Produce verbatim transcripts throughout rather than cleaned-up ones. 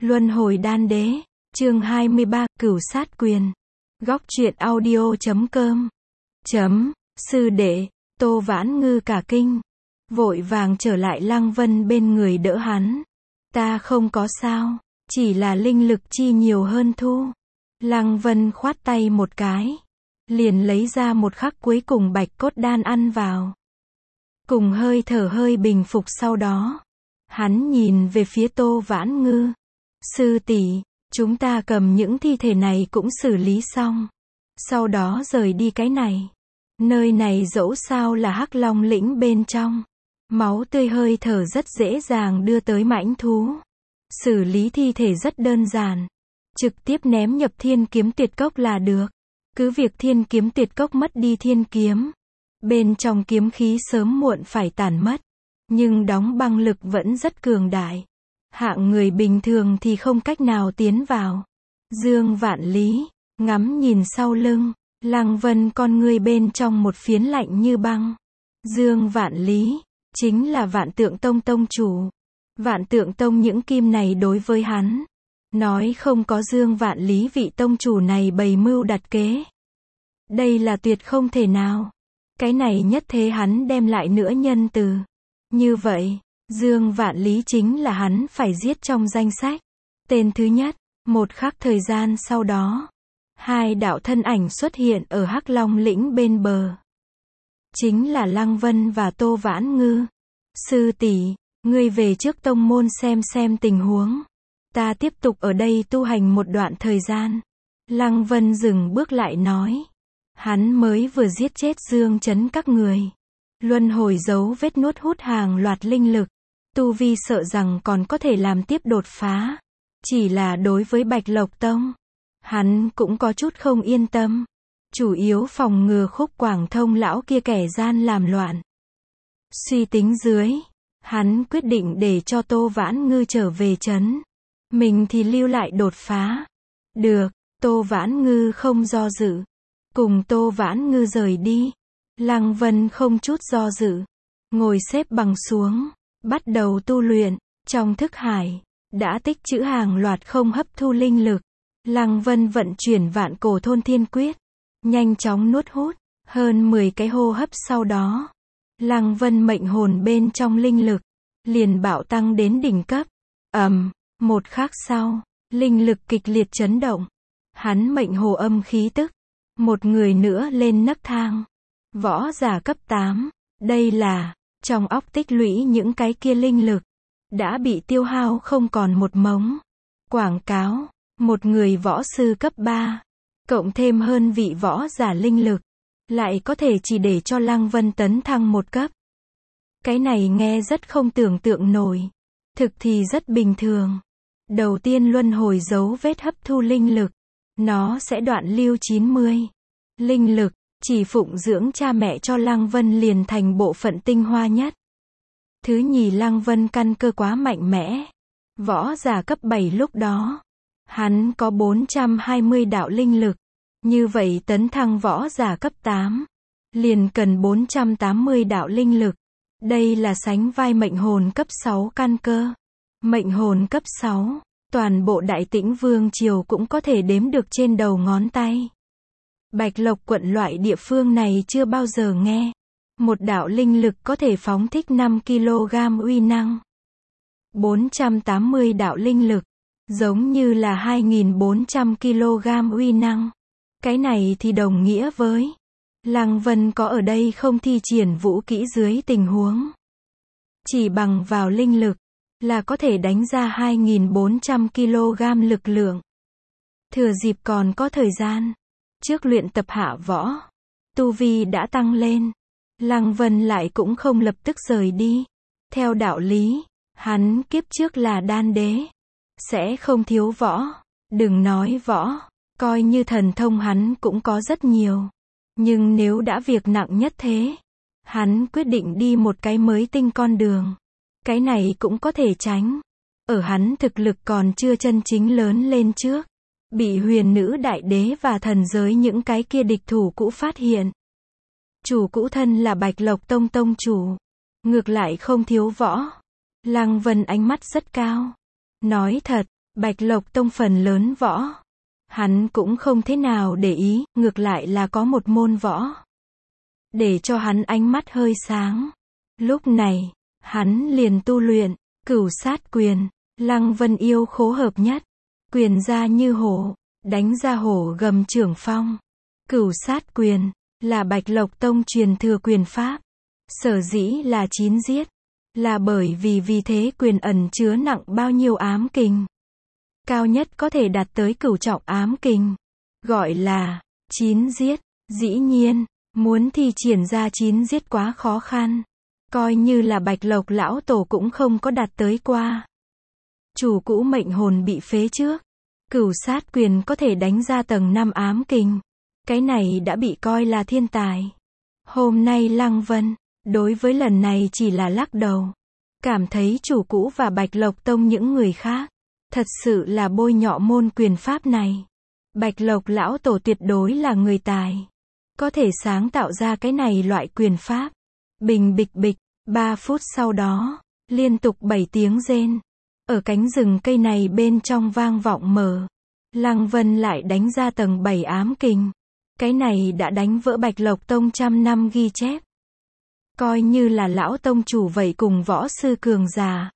Luân hồi đan đế, chương hai mươi ba, cửu sát quyền. Góc truyện audio chấm com. Chấm, sư đệ, Tô Vãn Ngư cả kinh. Vội vàng trở lại Lăng Vân bên người đỡ hắn. Ta không có sao, chỉ là linh lực chi nhiều hơn thu. Lăng Vân khoát tay một cái. Liền lấy ra một khắc cuối cùng bạch cốt đan ăn vào. Cùng hơi thở hơi bình phục sau đó. Hắn nhìn về phía Tô Vãn Ngư. Sư tỷ, chúng ta cầm những thi thể này cũng xử lý xong. Sau đó rời đi cái này. Nơi này dẫu sao là Hắc Long lĩnh bên trong. Máu tươi hơi thở rất dễ dàng đưa tới mãnh thú. Xử lý thi thể rất đơn giản. Trực tiếp ném nhập thiên kiếm tuyệt cốc là được. Cứ việc thiên kiếm tuyệt cốc mất đi thiên kiếm. Bên trong kiếm khí sớm muộn phải tàn mất. Nhưng đóng băng lực vẫn rất cường đại. Hạng người bình thường thì không cách nào tiến vào. Dương Vạn Lý, ngắm nhìn sau lưng, Lăng Vân con ngươi bên trong một phiến lạnh như băng. Dương Vạn Lý, chính là Vạn Tượng Tông tông chủ. Vạn Tượng Tông những kim này đối với hắn. Nói không có Dương Vạn Lý vị tông chủ này bày mưu đặt kế. Đây là tuyệt không thể nào. Cái này nhất thế hắn đem lại nữa nhân từ. Như vậy, Dương Vạn Lý chính là hắn phải giết trong danh sách. Tên thứ nhất, một khắc thời gian sau đó. Hai đạo thân ảnh xuất hiện ở Hắc Long lĩnh bên bờ. Chính là Lăng Vân và Tô Vãn Ngư. Sư tỷ, ngươi về trước tông môn xem xem tình huống. Ta tiếp tục ở đây tu hành một đoạn thời gian. Lăng Vân dừng bước lại nói. Hắn mới vừa giết chết Dương Chấn các người. Luân hồi dấu vết nuốt hút hàng loạt linh lực. Tu vi sợ rằng còn có thể làm tiếp đột phá. Chỉ là đối với Bạch Lộc Tông, hắn cũng có chút không yên tâm. Chủ yếu phòng ngừa Khúc Quảng Thông lão kia kẻ gian làm loạn. Suy tính dưới, hắn quyết định để cho Tô Vãn Ngư trở về trấn. Mình thì lưu lại đột phá. Được, Tô Vãn Ngư không do dự. Cùng Tô Vãn Ngư rời đi. Lăng Vân không chút do dự. Ngồi xếp bằng xuống. Bắt đầu tu luyện. Trong thức hải. Đã tích trữ hàng loạt không hấp thu linh lực. Lăng Vân vận chuyển vạn cổ thôn thiên quyết. Nhanh chóng nuốt hút. Hơn mười cái hô hấp sau đó. Lăng Vân mệnh hồn bên trong linh lực. Liền bạo tăng đến đỉnh cấp. ầm, một khắc sau. Linh lực kịch liệt chấn động. Hắn mệnh hồ âm khí tức. Một người nữa lên nấc thang. Võ giả cấp tám. Đây là, trong óc tích lũy những cái kia linh lực. Đã bị tiêu hao không còn một mống. Quảng cáo, một người võ sư cấp ba. Cộng thêm hơn vị võ giả linh lực. Lại có thể chỉ để cho Lăng Vân tấn thăng một cấp. Cái này nghe rất không tưởng tượng nổi. Thực thì rất bình thường. Đầu tiên luân hồi dấu vết hấp thu linh lực. Nó sẽ đoạn lưu chín mươi. Linh lực, chỉ phụng dưỡng cha mẹ cho Lăng Vân liền thành bộ phận tinh hoa nhất. Thứ nhì, Lăng Vân căn cơ quá mạnh mẽ. Võ giả cấp bảy lúc đó. Hắn có bốn trăm hai mươi đạo linh lực. Như vậy tấn thăng võ giả cấp tám. Liền cần bốn trăm tám mươi đạo linh lực. Đây là sánh vai mệnh hồn cấp sáu căn cơ. Mệnh hồn cấp sáu. Toàn bộ Đại Tĩnh Vương Triều cũng có thể đếm được trên đầu ngón tay. Bạch Lộc quận loại địa phương này chưa bao giờ nghe. Một đạo linh lực có thể phóng thích năm ki lô gam uy năng. bốn trăm tám mươi đạo linh lực. Giống như là hai nghìn bốn trăm ki lô gam uy năng. Cái này thì đồng nghĩa với. Lăng Vân có ở đây không thi triển vũ kỹ dưới tình huống. Chỉ bằng vào linh lực. Là có thể đánh ra hai nghìn bốn trăm ki lô gam lực lượng. Thừa dịp còn có thời gian. Trước luyện tập hạ võ. Tu vi đã tăng lên. Lăng Vân lại cũng không lập tức rời đi. Theo đạo lý. Hắn kiếp trước là đan đế. Sẽ không thiếu võ. Đừng nói võ. Coi như thần thông hắn cũng có rất nhiều. Nhưng nếu đã việc nặng nhất thế. Hắn quyết định đi một cái mới tinh con đường. Cái này cũng có thể tránh. Ở hắn thực lực còn chưa chân chính lớn lên trước. Bị huyền nữ đại đế và thần giới những cái kia địch thủ cũ phát hiện. Chủ cũ thân là Bạch Lộc Tông tông chủ. Ngược lại không thiếu võ. Lăng Vân ánh mắt rất cao. Nói thật, Bạch Lộc Tông phần lớn võ, hắn cũng không thế nào để ý, ngược lại là có một môn võ để cho hắn ánh mắt hơi sáng. Lúc này, hắn liền tu luyện Cửu Sát Quyền. Lăng Vân yêu khố hợp nhất, quyền ra như hổ, đánh ra hổ gầm trưởng phong. Cửu Sát Quyền là Bạch Lộc Tông truyền thừa quyền pháp. Sở dĩ là chín giết, là bởi vì vì thế quyền ẩn chứa nặng bao nhiêu ám kình. Cao nhất có thể đạt tới cửu trọng ám kình, gọi là chín giết. Dĩ nhiên, muốn thi triển ra chín giết quá khó khăn, coi như là Bạch Lộc lão tổ cũng không có đạt tới qua. Chủ cũ mệnh hồn bị phế trước, Cửu Sát Quyền có thể đánh ra tầng năm ám kình, cái này đã bị coi là thiên tài. Hôm nay Lăng Vân, đối với lần này chỉ là lắc đầu, cảm thấy chủ cũ và Bạch Lộc Tông những người khác, thật sự là bôi nhọ môn quyền pháp này. Bạch Lộc lão tổ tuyệt đối là người tài, có thể sáng tạo ra cái này loại quyền pháp. Bình bịch bịch, ba phút sau đó, liên tục bảy tiếng rên, ở cánh rừng cây này bên trong vang vọng mở. Lăng Vân lại đánh ra tầng bảy ám kình. Cái này đã đánh vỡ Bạch Lộc Tông trăm năm ghi chép. Coi như là lão tông chủ vậy cùng võ sư cường già,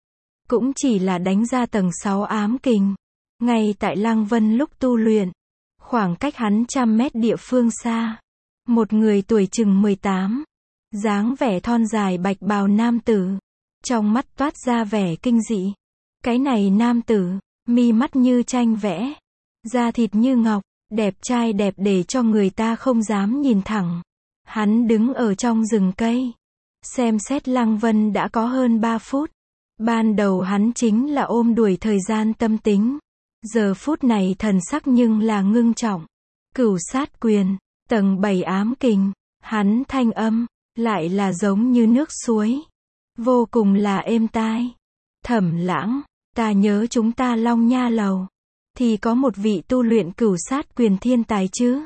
cũng chỉ là đánh ra tầng sáu ám kình. Ngay tại Lăng Vân lúc tu luyện, khoảng cách hắn trăm mét địa phương xa, một người tuổi chừng mười tám, dáng vẻ thon dài bạch bào nam tử, trong mắt toát ra vẻ kinh dị. Cái này nam tử, mi mắt như tranh vẽ, da thịt như ngọc, đẹp trai đẹp để cho người ta không dám nhìn thẳng. Hắn đứng ở trong rừng cây, xem xét Lăng Vân đã có hơn ba phút. Ban đầu hắn chính là ôm đuổi thời gian tâm tính, giờ phút này thần sắc nhưng là ngưng trọng. Cửu Sát Quyền, tầng bảy ám kình, hắn thanh âm, lại là giống như nước suối, vô cùng là êm tai. Thẩm Lãng, ta nhớ chúng ta Long Nha Lầu, thì có một vị tu luyện Cửu Sát Quyền thiên tài chứ.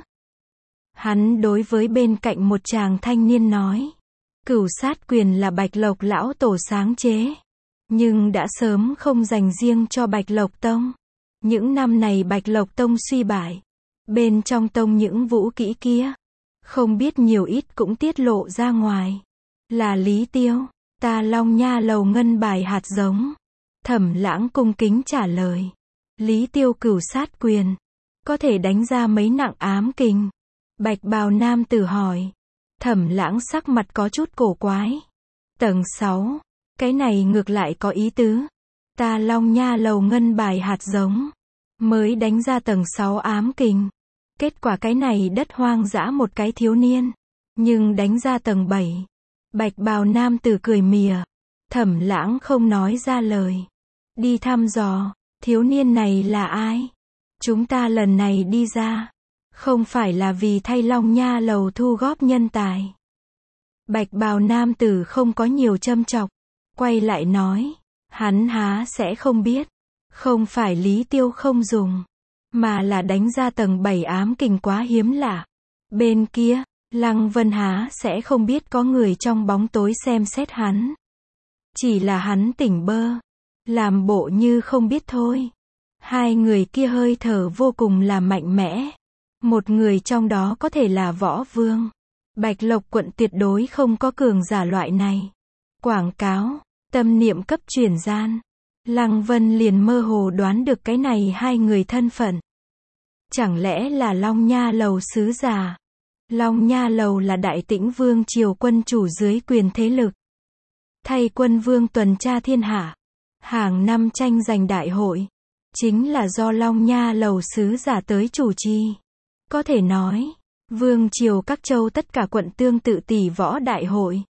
Hắn đối với bên cạnh một chàng thanh niên nói, Cửu Sát Quyền là Bạch Lộc lão tổ sáng chế, nhưng đã sớm không dành riêng cho Bạch Lộc Tông. Những năm này Bạch Lộc Tông suy bại, bên trong tông những vũ kỹ kia, không biết nhiều ít cũng tiết lộ ra ngoài. Là Lý Tiêu, ta Long Nha Lầu ngân bài hạt giống. Thẩm Lãng cung kính trả lời. Lý Tiêu Cửu Sát Quyền, có thể đánh ra mấy nặng ám kình? Bạch bào nam tử hỏi. Thẩm Lãng sắc mặt có chút cổ quái. Tầng sáu, cái này ngược lại có ý tứ. Ta Long Nha Lầu ngân bài hạt giống, mới đánh ra tầng sáu ám kình. Kết quả cái này đất hoang dã một cái thiếu niên, nhưng đánh ra tầng bảy. Bạch bào nam tử cười mỉa. Thẩm Lãng không nói ra lời. Đi thăm dò, thiếu niên này là ai? Chúng ta lần này đi ra, không phải là vì thay Long Nha Lầu thu góp nhân tài. Bạch bào nam tử không có nhiều châm chọc, quay lại nói, hắn há sẽ không biết, không phải Lý Tiêu không dùng, mà là đánh ra tầng bảy ám kình quá hiếm lạ. Bên kia, Lăng Vân há sẽ không biết có người trong bóng tối xem xét hắn. Chỉ là hắn tỉnh bơ, làm bộ như không biết thôi. Hai người kia hơi thở vô cùng là mạnh mẽ. Một người trong đó có thể là võ vương. Bạch Lộc quận tuyệt đối không có cường giả loại này. Quảng cáo, tâm niệm cấp truyền gian. Lăng Vân liền mơ hồ đoán được cái này hai người thân phận. Chẳng lẽ là Long Nha Lầu sứ giả? Long Nha Lầu là Đại Tĩnh Vương triều quân chủ dưới quyền thế lực. Thay quân vương tuần tra thiên hạ. Hàng năm tranh giành đại hội, chính là do Long Nha Lầu sứ giả tới chủ trì. Có thể nói, vương triều các châu tất cả quận tương tự tỷ võ đại hội,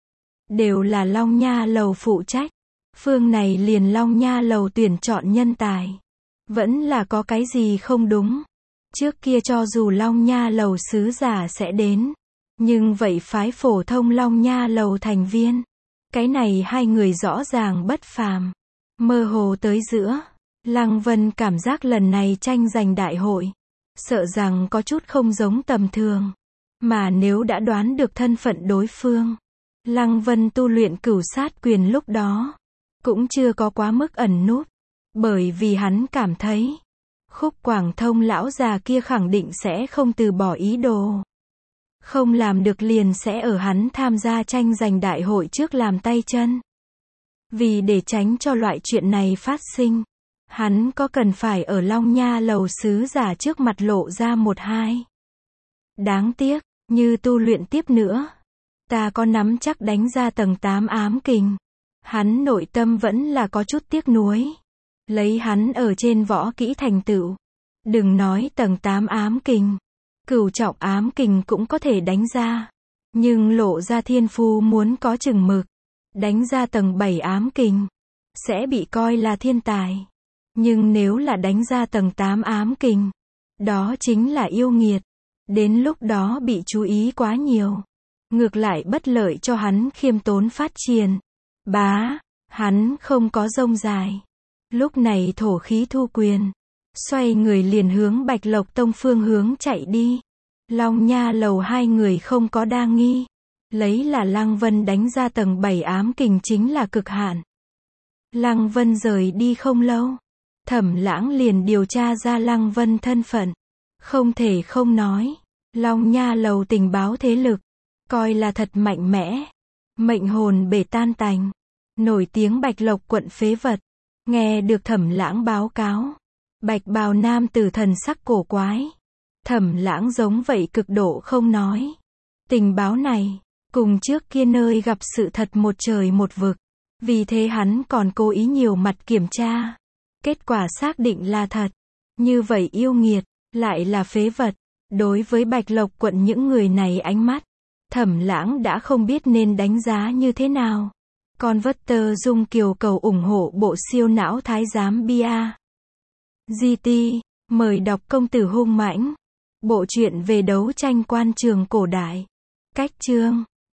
đều là Long Nha Lầu phụ trách. Phương này liền Long Nha Lầu tuyển chọn nhân tài. Vẫn là có cái gì không đúng. Trước kia cho dù Long Nha Lầu sứ giả sẽ đến, nhưng vậy phái phổ thông Long Nha Lầu thành viên. Cái này hai người rõ ràng bất phàm. Mơ hồ tới giữa, Lăng Vân cảm giác lần này tranh giành đại hội, sợ rằng có chút không giống tầm thường. Mà nếu đã đoán được thân phận đối phương, Lăng Vân tu luyện Cửu Sát Quyền lúc đó cũng chưa có quá mức ẩn núp. Bởi vì hắn cảm thấy, Khúc Quảng Thông lão già kia khẳng định sẽ không từ bỏ ý đồ. Không làm được liền sẽ ở hắn tham gia tranh giành đại hội trước làm tay chân. Vì để tránh cho loại chuyện này phát sinh, hắn có cần phải ở Long Nha lầu sứ giả trước mặt lộ ra một hai. Đáng tiếc, như tu luyện tiếp nữa, ta có nắm chắc đánh ra tầng tám ám kình. Hắn nội tâm vẫn là có chút tiếc nuối. Lấy hắn ở trên võ kỹ thành tựu. Đừng nói tầng tám ám kình. Cửu trọng ám kình cũng có thể đánh ra. Nhưng lộ ra thiên phu muốn có chừng mực. Đánh ra tầng bảy ám kình. Sẽ bị coi là thiên tài. Nhưng nếu là đánh ra tầng tám ám kình. Đó chính là yêu nghiệt. Đến lúc đó bị chú ý quá nhiều. Ngược lại bất lợi cho hắn khiêm tốn phát triển. Bá, hắn không có rông dài. Lúc này thổ khí thu quyền. Xoay người liền hướng Bạch Lộc Tông phương hướng chạy đi. Long Nha lầu hai người không có đa nghi. Lấy là Lăng Vân đánh ra tầng bảy ám kình chính là cực hạn. Lăng Vân rời đi không lâu. Thẩm Lãng liền điều tra ra Lăng Vân thân phận. Không thể không nói. Long Nha lầu tình báo thế lực. Coi là thật mạnh mẽ. Mệnh hồn bể tan tành. Nổi tiếng Bạch Lộc quận phế vật. Nghe được Thẩm Lãng báo cáo. Bạch bào nam tử thần sắc cổ quái. Thẩm Lãng giống vậy cực độ không nói. Tình báo này, cùng trước kia nơi gặp sự thật một trời một vực. Vì thế hắn còn cố ý nhiều mặt kiểm tra. Kết quả xác định là thật. Như vậy yêu nghiệt, lại là phế vật. Đối với Bạch Lộc quận những người này ánh mắt, Thẩm Lãng đã không biết nên đánh giá như thế nào. Con vất tơ Dung Kiều cầu ủng hộ bộ siêu não thái giám bia. giê tê, mời đọc Công tử hung mãnh. Bộ truyện về đấu tranh quan trường cổ đại. Cách chương